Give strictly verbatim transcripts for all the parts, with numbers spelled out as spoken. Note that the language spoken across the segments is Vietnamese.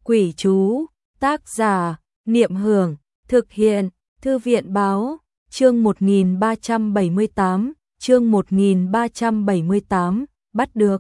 Quỷ chú, tác giả, Niệm Hưởng, thực hiện, Thư viện báo, chương một nghìn ba trăm bảy mươi tám, chương một nghìn ba trăm bảy mươi tám, bắt được.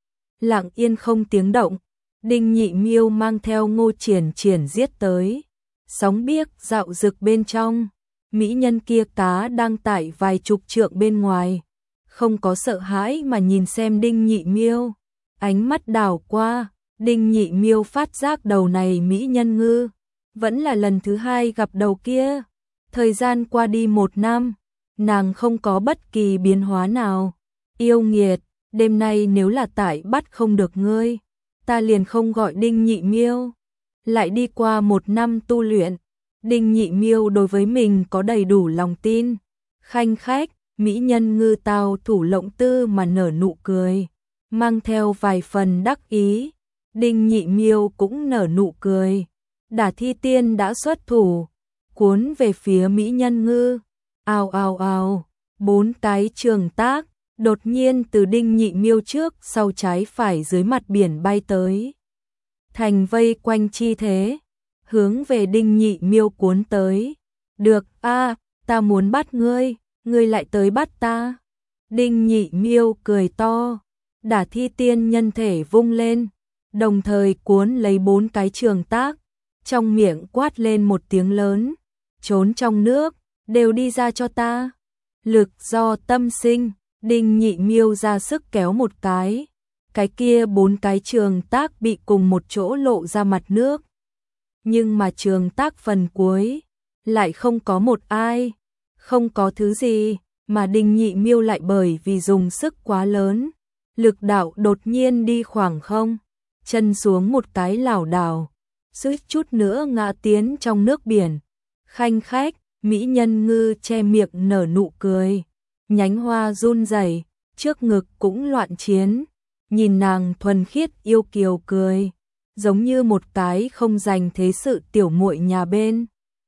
Lặng yên không tiếng động, Đinh Nhị Miêu mang theo Ngô Triển Triển giết tới. Sóng biếc dạo rực bên trong, mỹ nhân kia cá đang tại vài chục trượng bên ngoài, không có sợ hãi mà nhìn xem Đinh Nhị Miêu. Ánh mắt đảo qua, Đinh Nhị Miêu phát giác đầu này mỹ nhân ngư vẫn là lần thứ hai gặp đầu kia. Thời gian qua đi một năm, nàng không có bất kỳ biến hóa nào. Yêu nghiệt, đêm nay nếu là tại bắt không được ngươi, ta liền không gọi Đinh Nhị Miêu. Lại đi qua một năm tu luyện, Đinh Nhị Miêu đối với mình có đầy đủ lòng tin. Khanh khách, mỹ nhân ngư tao thủ lộng tư mà nở nụ cười, mang theo vài phần đắc ý. Đinh Nhị Miêu cũng nở nụ cười. Đả Thi Tiên đã xuất thủ, cuốn về phía mỹ nhân ngư. Ào ào ào, bốn cái trường tác đột nhiên từ Đinh Nhị Miêu trước sau trái phải dưới mặt biển bay tới, thành vây quanh chi thế, hướng về Đinh Nhị Miêu cuốn tới. Được a, ta muốn bắt ngươi, ngươi lại tới bắt ta. Đinh Nhị Miêu cười to. Đả Thi Tiên nhân thể vung lên, đồng thời cuốn lấy bốn cái trường tác, trong miệng quát lên một tiếng lớn, trốn trong nước, đều đi ra cho ta. Lực do tâm sinh, Đinh Nhị Miêu ra sức kéo một cái, cái kia bốn cái trường tác bị cùng một chỗ lộ ra mặt nước. Nhưng mà trường tác phần cuối lại không có một ai, không có thứ gì, mà Đinh Nhị Miêu lại bởi vì dùng sức quá lớn, lực đạo đột nhiên đi khoảng không, chân xuống một cái lảo đảo, suýt chút nữa ngã tiến trong nước biển. Khanh khách, mỹ nhân ngư che miệng nở nụ cười, nhánh hoa run rẩy, trước ngực cũng loạn chiến. Nhìn nàng thuần khiết yêu kiều cười, giống như một cái không dành thế sự tiểu muội nhà bên.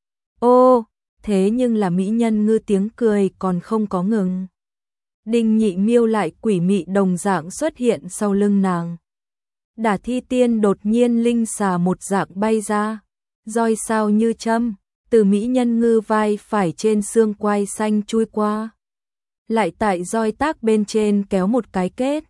Ô, thế nhưng là mỹ nhân ngư tiếng cười còn không có ngừng. Đinh Nhị Miêu lại quỷ mị đồng dạng xuất hiện sau lưng nàng. Đả Thi Tiên đột nhiên linh xà một dạng bay ra, roi sao như châm, từ mỹ nhân ngư vai phải trên xương quai xanh chui qua, lại tại roi tác bên trên kéo một cái kết.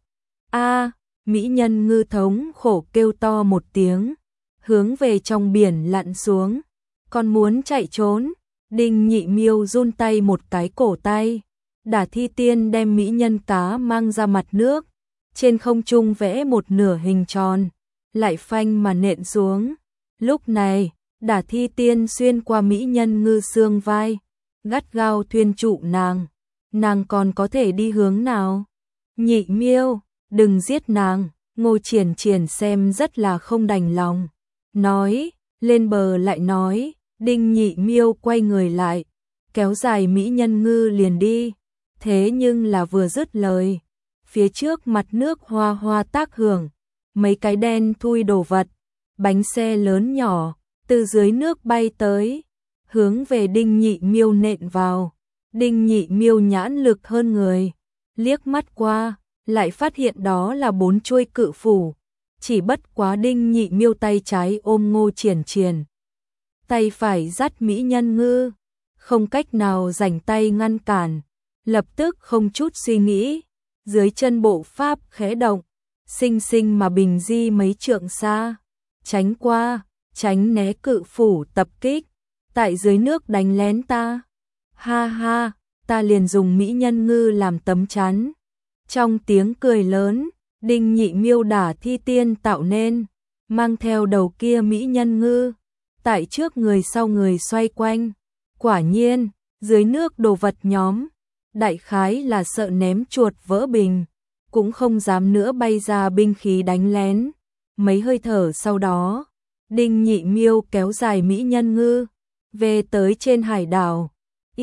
A, mỹ nhân ngư thống khổ kêu to một tiếng, hướng về trong biển lặn xuống, còn muốn chạy trốn. Đinh Nhị Miêu run tay một cái cổ tay, Đả Thi Tiên đem mỹ nhân cá mang ra mặt nước, trên không trung vẽ một nửa hình tròn, lại phanh mà nện xuống. Lúc này, Đả Thi Tiên xuyên qua mỹ nhân ngư xương vai, gắt gao thuyên trụ nàng. Nàng còn có thể đi hướng nào? Nhị Miêu, đừng giết nàng. Ngô Triển Triển xem rất là không đành lòng, nói, lên bờ lại nói. Đinh Nhị Miêu quay người lại, kéo dài mỹ nhân ngư liền đi. Thế nhưng là vừa dứt lời, phía trước mặt nước hoa hoa tác hưởng, mấy cái đen thui đồ vật, bánh xe lớn nhỏ, từ dưới nước bay tới, hướng về Đinh Nhị Miêu nện vào. Đinh Nhị Miêu nhãn lực hơn người, liếc mắt qua, lại phát hiện đó là bốn chuôi cự phủ. Chỉ bất quá Đinh Nhị Miêu tay trái ôm Ngô Triển Triển, tay phải dắt mỹ nhân ngư, không cách nào rảnh tay ngăn cản, lập tức không chút suy nghĩ, dưới chân bộ pháp khẽ động, xinh xinh mà bình di mấy trượng xa, tránh qua, tránh né cự phủ tập kích, tại dưới nước đánh lén ta. Ha ha, ta liền dùng mỹ nhân ngư làm tấm chắn. Trong tiếng cười lớn, Đinh Nhị Miêu Đả Thi Tiên tạo nên, mang theo đầu kia mỹ nhân ngư, tại trước người sau người xoay quanh. Quả nhiên, dưới nước đồ vật nhóm, đại khái là sợ ném chuột vỡ bình, cũng không dám nữa bay ra binh khí đánh lén. Mấy hơi thở sau đó, Đinh Nhị Miêu kéo dài mỹ nhân ngư, về tới trên hải đảo.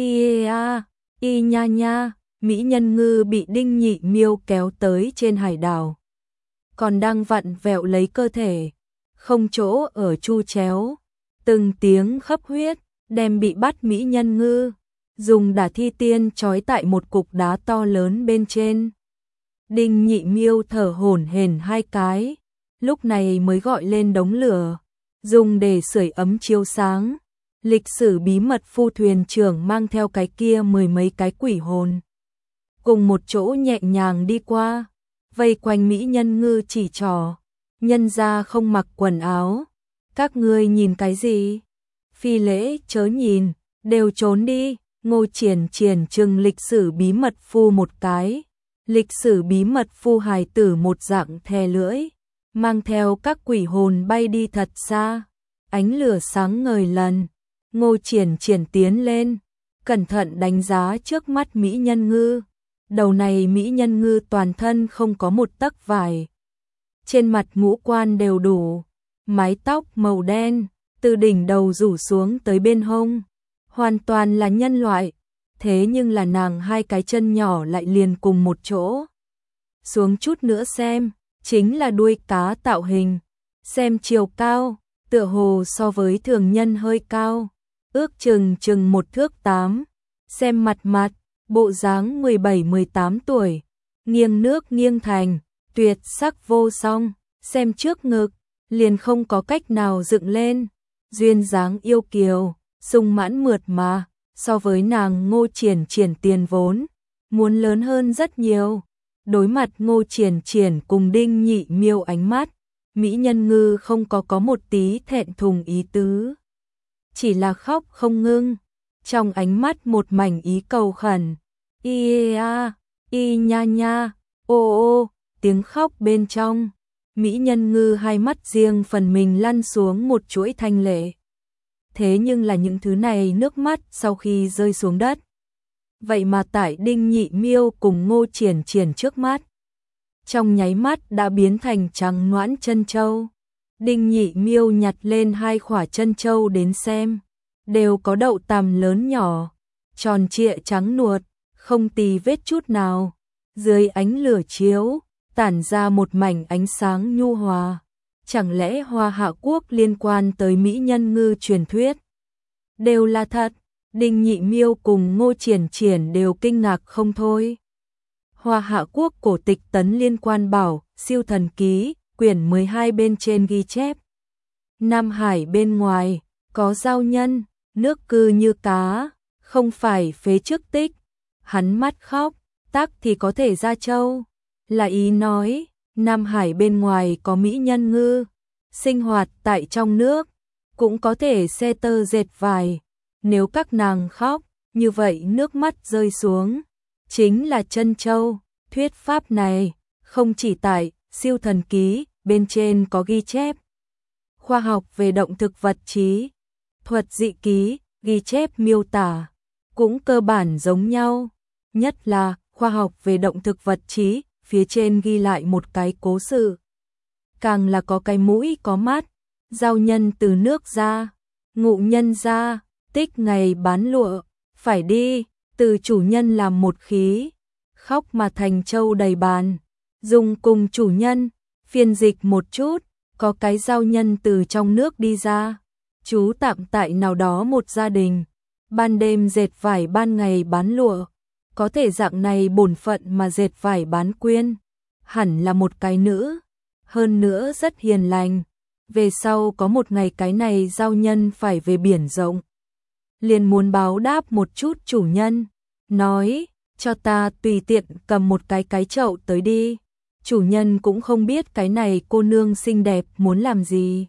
Y a, y nha nha, mỹ nhân ngư bị Đinh Nhị Miêu kéo tới trên hải đảo, còn đang vặn vẹo lấy cơ thể, không chỗ ở chu chéo, từng tiếng khấp huyết, đem bị bắt mỹ nhân ngư, dùng Đả Thi Tiên trói tại một cục đá to lớn bên trên. Đinh Nhị Miêu thở hổn hển hai cái, lúc này mới gọi lên đống lửa, dùng để sưởi ấm chiếu sáng. Lịch sử bí mật phu thuyền trưởng mang theo cái kia mười mấy cái quỷ hồn. Cùng một chỗ nhẹ nhàng đi qua, vây quanh mỹ nhân ngư chỉ trỏ. Nhân gia không mặc quần áo. Các ngươi nhìn cái gì? Phi lễ chớ nhìn, đều trốn đi. Ngô Triển Triển trừng lịch sử bí mật phu một cái. Lịch sử bí mật phu hài tử một dạng thè lưỡi, mang theo các quỷ hồn bay đi thật xa. Ánh lửa sáng ngời lần, Ngô Triển Triển tiến lên, cẩn thận đánh giá trước mắt mỹ nhân ngư. Đầu này mỹ nhân ngư toàn thân không có một tấc vải. Trên mặt ngũ quan đều đủ, mái tóc màu đen, từ đỉnh đầu rủ xuống tới bên hông. Hoàn toàn là nhân loại, thế nhưng là nàng hai cái chân nhỏ lại liền cùng một chỗ. Xuống chút nữa xem, chính là đuôi cá tạo hình. Xem chiều cao, tựa hồ so với thường nhân hơi cao, ước chừng chừng một thước tám. Xem mặt mặt, bộ dáng mười bảy mười tám tuổi, nghiêng nước nghiêng thành, tuyệt sắc vô song. Xem trước ngực, liền không có cách nào dựng lên, duyên dáng yêu kiều, sung mãn mượt mà, so với nàng Ngô Triển Triển tiền vốn, muốn lớn hơn rất nhiều. Đối mặt Ngô Triển Triển cùng Đinh Nhị Miêu ánh mắt, mỹ nhân ngư không có có một tí thẹn thùng ý tứ, chỉ là khóc không ngưng, trong ánh mắt một mảnh ý cầu khẩn. Y a, y nha nha, ô ô, tiếng khóc bên trong, mỹ nhân ngư hai mắt riêng phần mình lăn xuống một chuỗi thanh lệ. Thế nhưng là những thứ này nước mắt sau khi rơi xuống đất, vậy mà tại Đinh Nhị Miêu cùng Ngô Triển Triển trước mắt, trong nháy mắt đã biến thành trắng noãn chân châu. Đinh Nhị Miêu nhặt lên hai khỏa chân châu đến xem, đều có đậu tằm lớn nhỏ, tròn trịa trắng nuột, không tì vết chút nào. Dưới ánh lửa chiếu, tản ra một mảnh ánh sáng nhu hòa. Chẳng lẽ Hoa Hạ Quốc liên quan tới mỹ nhân ngư truyền thuyết đều là thật? Đinh Nhị Miêu cùng Ngô Triển Triển đều kinh ngạc không thôi. Hoa Hạ Quốc cổ tịch tấn liên quan bảo, siêu thần ký, quyển mười hai bên trên ghi chép. Nam Hải bên ngoài, có giao nhân, nước cư như cá, không phải phế trước tích. Hắn mắt khóc, tác thì có thể ra châu. Là ý nói, Nam Hải bên ngoài có mỹ nhân ngư, sinh hoạt tại trong nước, cũng có thể xe tơ dệt vải. Nếu các nàng khóc, như vậy nước mắt rơi xuống, chính là chân châu. Thuyết pháp này, không chỉ tại siêu thần ký, bên trên có ghi chép. Khoa học về động thực vật trí, thuật dị ký, ghi chép miêu tả, cũng cơ bản giống nhau. Nhất là, khoa học về động thực vật trí, phía trên ghi lại một cái cố sự. Càng là có cái mũi có mắt, giao nhân từ nước ra, ngụ nhân ra, tích ngày bán lụa, phải đi, từ chủ nhân làm một khí, khóc mà thành châu đầy bàn, dùng cùng chủ nhân, phiên dịch một chút, có cái giao nhân từ trong nước đi ra, trú tạm tại nào đó một gia đình, ban đêm dệt vải ban ngày bán lụa, có thể dạng này bổn phận mà dệt vải bán quyên, hẳn là một cái nữ, hơn nữa rất hiền lành. Về sau có một ngày cái này giao nhân phải về biển rộng, liền muốn báo đáp một chút chủ nhân, nói, cho ta tùy tiện cầm một cái cái chậu tới đi. Chủ nhân cũng không biết cái này cô nương xinh đẹp muốn làm gì,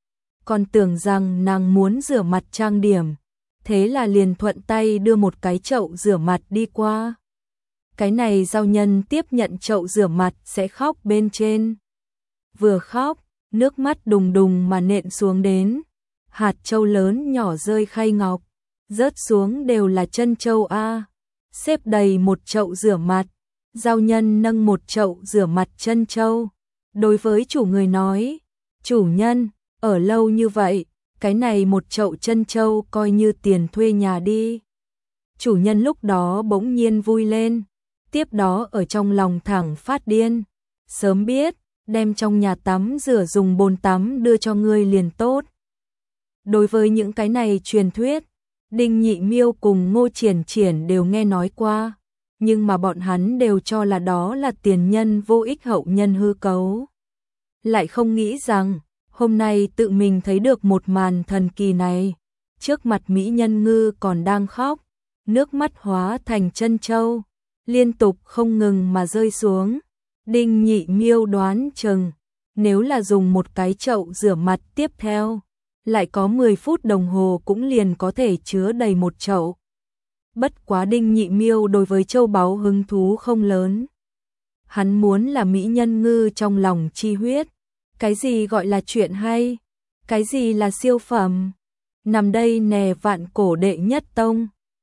còn tưởng rằng nàng muốn rửa mặt trang điểm, thế là liền thuận tay đưa một cái chậu rửa mặt đi qua. Cái này giao nhân tiếp nhận chậu rửa mặt sẽ khóc bên trên. Vừa khóc, nước mắt đùng đùng mà nện xuống đến, hạt châu lớn nhỏ rơi khay ngọc, rớt xuống đều là chân châu a, xếp đầy một chậu rửa mặt. Giao nhân nâng một chậu rửa mặt chân châu, đối với chủ người nói, chủ nhân, ở lâu như vậy, cái này một chậu chân châu coi như tiền thuê nhà đi. Chủ nhân lúc đó bỗng nhiên vui lên, tiếp đó ở trong lòng thẳng phát điên, sớm biết, đem trong nhà tắm rửa dùng bồn tắm đưa cho ngươi liền tốt. Đối với những cái này truyền thuyết, Đinh Nhị Miêu cùng Ngô Triển Triển đều nghe nói qua, nhưng mà bọn hắn đều cho là đó là tiền nhân vô ích hậu nhân hư cấu. Lại không nghĩ rằng, Hôm nay tự mình thấy được một màn thần kỳ này, trước mặt mỹ nhân ngư còn đang khóc, nước mắt hóa thành chân châu, liên tục không ngừng mà rơi xuống. Đinh Nhị Miêu đoán chừng, nếu là dùng một cái chậu rửa mặt tiếp theo, lại có mười phút đồng hồ cũng liền có thể chứa đầy một chậu. Bất quá Đinh Nhị Miêu đối với châu báu hứng thú không lớn. Hắn muốn là mỹ nhân ngư trong lòng chi huyết. Cái gì gọi là chuyện hay? Cái gì là siêu phẩm? Nằm đây nè vạn cổ đệ nhất tông.